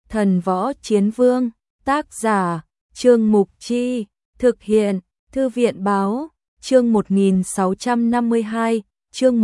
Thần Võ Chiến Vương, tác giả, Trương Mục Chi, thực hiện, Thư viện Báo, chương 1652, chương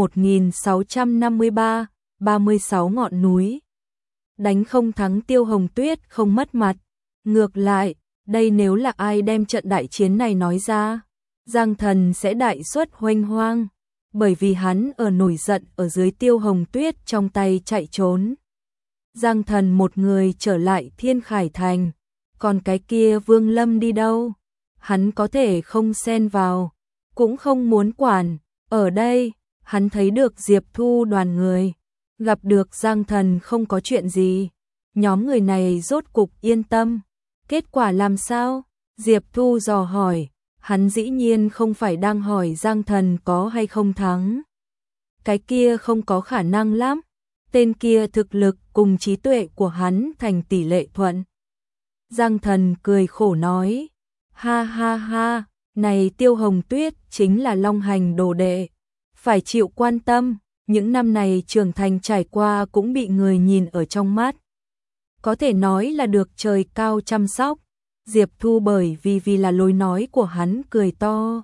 1653, 36 ngọn núi. Đánh không thắng Tiêu Hồng Tuyết không mất mặt. Ngược lại, đây nếu là ai đem trận đại chiến này nói ra, Giang Thần sẽ đại suất hoanh hoang, bởi vì hắn ở nổi giận ở dưới Tiêu Hồng Tuyết trong tay chạy trốn. Giang Thần một người trở lại Thiên Khải Thành, còn cái kia Vương Lâm đi đâu? Hắn có thể không xen vào, cũng không muốn quản. Ở đây, hắn thấy được Diệp Thu đoàn người, gặp được Giang Thần không có chuyện gì. Nhóm người này rốt cục yên tâm. Kết quả làm sao? Diệp Thu dò hỏi, hắn dĩ nhiên không phải đang hỏi Giang Thần có hay không thắng. Cái kia không có khả năng lắm. Tên kia thực lực cùng trí tuệ của hắn thành tỷ lệ thuận. Giang Thần cười khổ nói, ha ha ha, này Tiêu Hồng Tuyết chính là Long Hành đồ đệ, phải chịu quan tâm, những năm này trưởng thành trải qua cũng bị người nhìn ở trong mắt. Có thể nói là được trời cao chăm sóc. Diệp Thu bởi vì là lối nói của hắn cười to.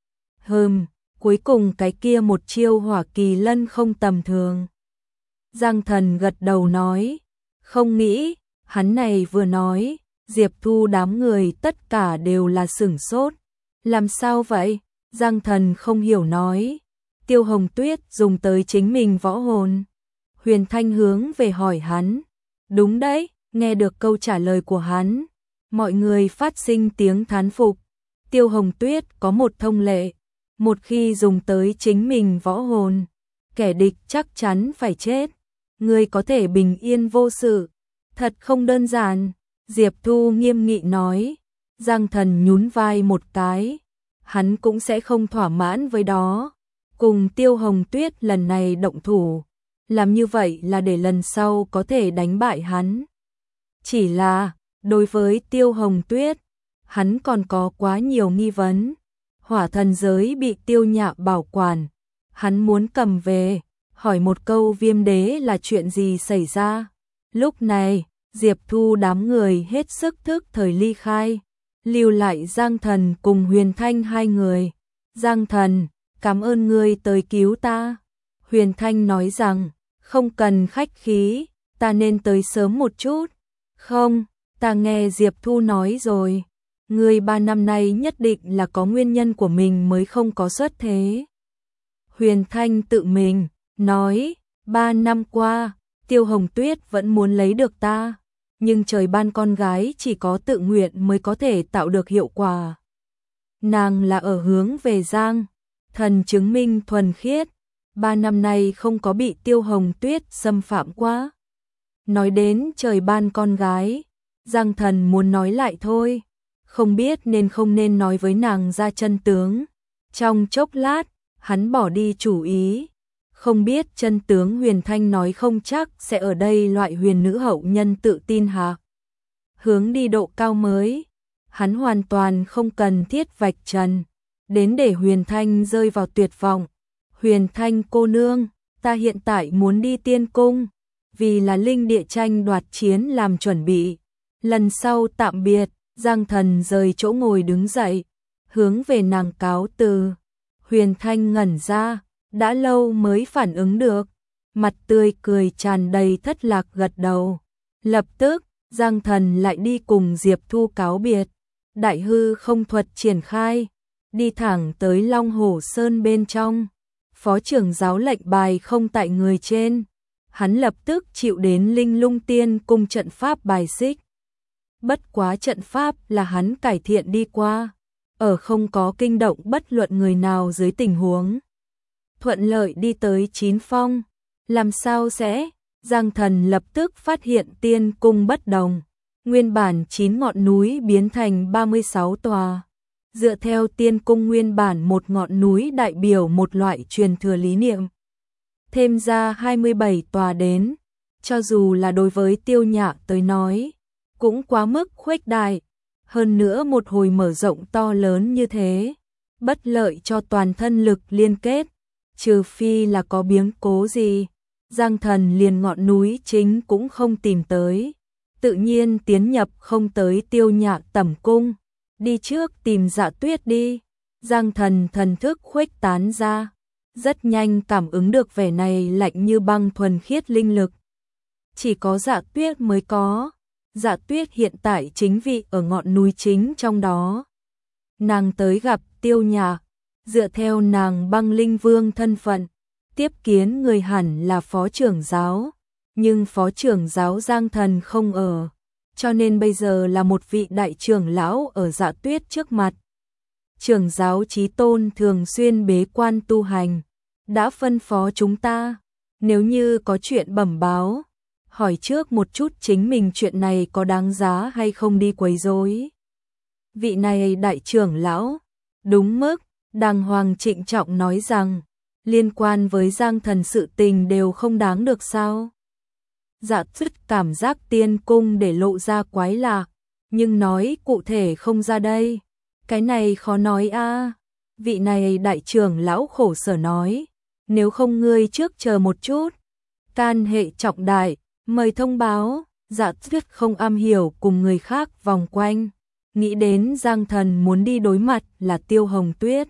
Cuối cùng cái kia một chiêu Hỏa Kỳ Lân không tầm thường. Giang Thần gật đầu nói, không nghĩ, hắn này vừa nói, Diệp Thu đám người tất cả đều là sửng sốt. Làm sao vậy? Giang Thần không hiểu nói, Tiêu Hồng Tuyết dùng tới chính mình võ hồn. Huyền Thanh hướng về hỏi hắn, đúng đấy, nghe được câu trả lời của hắn, mọi người phát sinh tiếng thán phục. Tiêu Hồng Tuyết có một thông lệ, một khi dùng tới chính mình võ hồn, kẻ địch chắc chắn phải chết. Người có thể bình yên vô sự, thật không đơn giản. Diệp Thu nghiêm nghị nói. Giang Thần nhún vai một cái, hắn cũng sẽ không thỏa mãn với đó. Cùng Tiêu Hồng Tuyết lần này động thủ, làm như vậy là để lần sau có thể đánh bại hắn. Chỉ là, đối với Tiêu Hồng Tuyết, hắn còn có quá nhiều nghi vấn. Hỏa thần giới bị Tiêu Nhạ bảo quản, hắn muốn cầm về, hỏi một câu Viêm Đế là chuyện gì xảy ra. Lúc này, Diệp Thu đám người hết sức thức thời ly khai, lưu lại Giang Thần cùng Huyền Thanh hai người. Giang Thần, cảm ơn ngươi tới cứu ta. Huyền Thanh nói rằng, không cần khách khí, ta nên tới sớm một chút. Không, ta nghe Diệp Thu nói rồi, ngươi 3 năm nay nhất định là có nguyên nhân của mình mới không có xuất thế. Huyền Thanh tự mình nói, 3 năm qua, Tiêu Hồng Tuyết vẫn muốn lấy được ta, nhưng trời ban con gái chỉ có tự nguyện mới có thể tạo được hiệu quả. Nàng là ở hướng về Giang Thần chứng minh thuần khiết, 3 năm nay không có bị Tiêu Hồng Tuyết xâm phạm quá. Nói đến trời ban con gái, Giang Thần muốn nói lại thôi, không biết nên không nên nói với nàng ra chân tướng. Trong chốc lát, hắn bỏ đi chủ ý, không biết chân tướng. Huyền Thanh nói không chắc sẽ ở đây loại huyền nữ hậu nhân tự tin hạ hướng đi độ cao mới. Hắn hoàn toàn không cần thiết vạch trần, đến để Huyền Thanh rơi vào tuyệt vọng. Huyền Thanh cô nương, ta hiện tại muốn đi Tiên Cung, vì là linh địa tranh đoạt chiến làm chuẩn bị. Lần sau tạm biệt. Giang Thần rời chỗ ngồi đứng dậy, hướng về nàng cáo từ. Huyền Thanh ngẩn ra, đã lâu mới phản ứng được, mặt tươi cười tràn đầy thất lạc gật đầu. Lập tức, Giang Thần lại đi cùng Diệp Thu cáo biệt. Đại hư không thuật triển khai, đi thẳng tới Long Hổ Sơn bên trong. Phó trưởng giáo lệnh bài không tại người trên, hắn lập tức chịu đến Linh Lung Tiên Cung trận pháp bài xích. Bất quá trận pháp là hắn cải thiện đi qua, ở không có kinh động bất luận người nào dưới tình huống thuận lợi đi tới 9 phong. Làm sao sẽ? Giang Thần lập tức phát hiện Tiên Cung bất đồng, nguyên bản 9 ngọn núi biến thành 36 tòa. Dựa theo Tiên Cung nguyên bản một ngọn núi đại biểu một loại truyền thừa lý niệm, thêm ra 27 tòa đến, cho dù là đối với Tiêu Nhạ tới nói, cũng quá mức khuếch đại. Hơn nữa một hồi mở rộng to lớn như thế, bất lợi cho toàn thân lực liên kết, trừ phi là có biến cố gì. Giang Thần liền ngọn núi chính cũng không tìm tới, tự nhiên tiến nhập không tới Tiêu Nhạc tẩm cung, đi trước tìm Dạ Tuyết đi. Giang Thần thần thức khuếch tán ra, rất nhanh cảm ứng được vẻ này lạnh như băng thuần khiết linh lực. Chỉ có Dạ Tuyết mới có. Dạ Tuyết hiện tại chính vị ở ngọn núi chính trong đó. Nàng tới gặp Tiêu Nhạc, dựa theo nàng Băng Linh Vương thân phận, tiếp kiến người hẳn là phó trưởng giáo, nhưng phó trưởng giáo Giang Thần không ở, cho nên bây giờ là một vị đại trưởng lão ở Dạ Tuyết trước mặt. Trưởng giáo Chí Tôn thường xuyên bế quan tu hành, đã phân phó chúng ta, nếu như có chuyện bẩm báo, hỏi trước một chút chính mình chuyện này có đáng giá hay không đi quấy rối. Vị này đại trưởng lão, đúng mức, đàng hoàng trịnh trọng nói rằng, liên quan với Giang Thần sự tình đều không đáng được sao. Dạ Tuyết cảm giác tiên cung để lộ ra quái lạ, nhưng nói cụ thể không ra đây. Cái này khó nói a. Vị này đại trưởng lão khổ sở nói, nếu không ngươi trước chờ một chút. Can hệ trọng đại, mời thông báo. Dạ Tuyết không am hiểu cùng người khác vòng quanh, nghĩ đến Giang Thần muốn đi đối mặt là Tiêu Hồng Tuyết.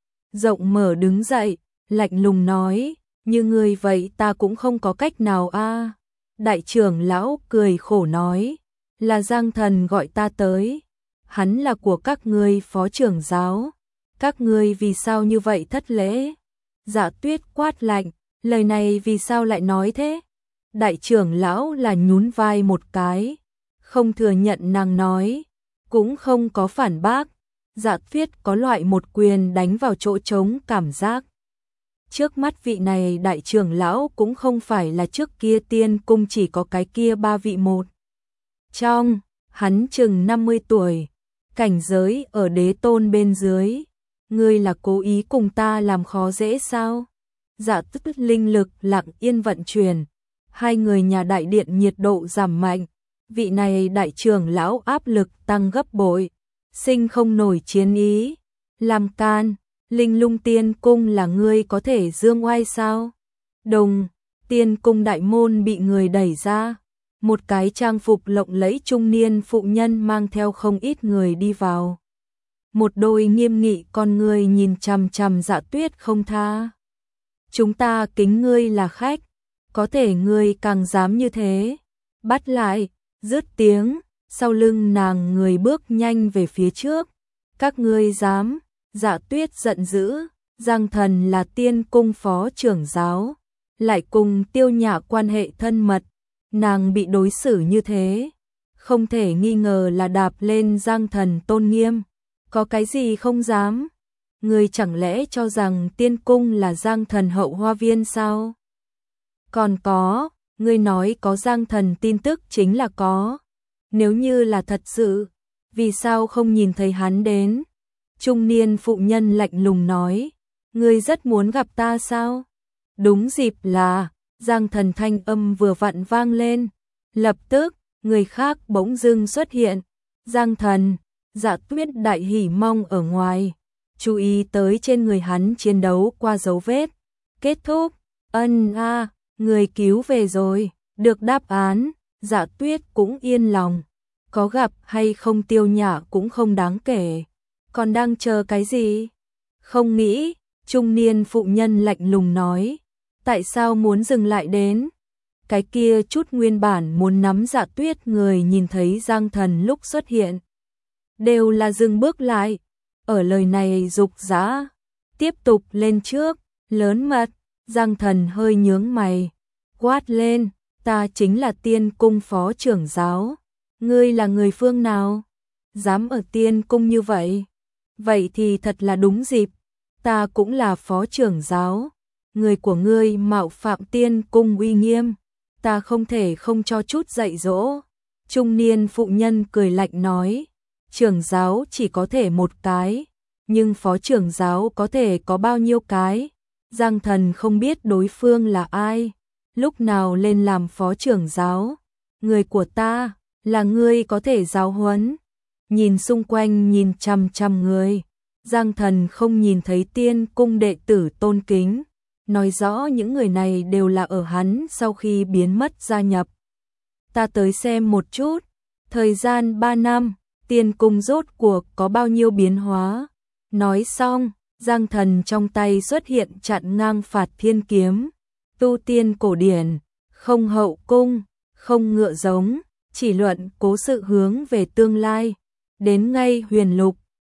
Rộng mở đứng dậy, lạnh lùng nói, như ngươi vậy ta cũng không có cách nào a. Đại trưởng lão cười khổ nói, là Giang Thần gọi ta tới, hắn là của các ngươi phó trưởng giáo, các ngươi vì sao như vậy thất lễ? Dạ Tuyết quát lạnh, lời này vì sao lại nói thế? Đại trưởng lão là nhún vai một cái, không thừa nhận nàng nói, cũng không có phản bác. Dạ Tuyết có loại một quyền đánh vào chỗ trống cảm giác. Trước mắt vị này đại trưởng lão cũng không phải là trước kia tiên cung chỉ có cái kia ba vị một. Trong, hắn chừng 50 tuổi, cảnh giới ở đế tôn bên dưới. Ngươi là cố ý cùng ta làm khó dễ sao? Dạ Tuyết linh lực lặng yên vận chuyển. Hai người nhà đại điện nhiệt độ giảm mạnh. Vị này đại trưởng lão áp lực tăng gấp bội. Sinh không nổi chiến ý. Làm can, Linh Lung tiên cung là ngươi có thể dương oai sao? Đồng, tiên cung đại môn bị người đẩy ra. Một cái trang phục lộng lẫy trung niên phụ nhân mang theo không ít người đi vào. Một đôi nghiêm nghị con ngươi nhìn chằm chằm Dạ Tuyết không tha. Chúng ta kính ngươi là khách, có thể ngươi càng dám như thế. Bắt lại, dứt tiếng, sau lưng nàng người bước nhanh về phía trước. Các ngươi dám? Dạ Tuyết giận dữ, Giang Thần là tiên cung phó trưởng giáo, lại cùng Tiêu Nhạc quan hệ thân mật, nàng bị đối xử như thế, không thể nghi ngờ là đạp lên Giang Thần tôn nghiêm, có cái gì không dám? Ngươi chẳng lẽ cho rằng tiên cung là Giang Thần hậu hoa viên sao? Còn có, ngươi nói có Giang Thần tin tức chính là có, nếu như là thật sự, vì sao không nhìn thấy hắn đến? Trung niên phụ nhân lạnh lùng nói, ngươi rất muốn gặp ta sao? Đúng dịp là, Giang Thần thanh âm vừa vặn vang lên, lập tức, người khác bỗng dưng xuất hiện. Giang Thần, Dạ Tuyết đại hỉ mong ở ngoài, chú ý tới trên người hắn chiến đấu qua dấu vết. Kết thúc, người cứu về rồi, được đáp án, Dạ Tuyết cũng yên lòng, có gặp hay không Tiêu Nhạc cũng không đáng kể. Còn đang chờ cái gì? Không nghĩ, trung niên phụ nhân lạnh lùng nói, tại sao muốn dừng lại đến? Cái kia chút nguyên bản muốn nắm Dạ Tuyết người nhìn thấy Giang Thần lúc xuất hiện, đều là dừng bước lại, ở lời này dục dã, tiếp tục lên trước, lớn mật. Giang Thần hơi nhướng mày, quát lên, ta chính là tiên cung phó trưởng giáo, ngươi là người phương nào? Dám ở tiên cung như vậy? Vậy thì thật là đúng dịp, ta cũng là phó trưởng giáo, người của ngươi mạo phạm tiên cung uy nghiêm, ta không thể không cho chút dạy dỗ. Trung niên phụ nhân cười lạnh nói, trưởng giáo chỉ có thể một cái, nhưng phó trưởng giáo có thể có bao nhiêu cái? Giang Thần không biết đối phương là ai, lúc nào lên làm phó trưởng giáo, người của ta, là ngươi có thể giáo huấn. Nhìn xung quanh nhìn chằm chằm người, Giang Thần không nhìn thấy tiên cung đệ tử tôn kính, nói rõ những người này đều là ở hắn sau khi biến mất gia nhập. ta tới xem một chút, thời gian 3 năm, tiên cung rốt cuộc có bao nhiêu biến hóa. Nói xong, Giang Thần trong tay xuất hiện chặn ngang phạt thiên kiếm, tu tiên cổ điển, không hậu cung, không ngựa giống, chỉ luận cố sự hướng về tương lai. Đến ngay huyền lục,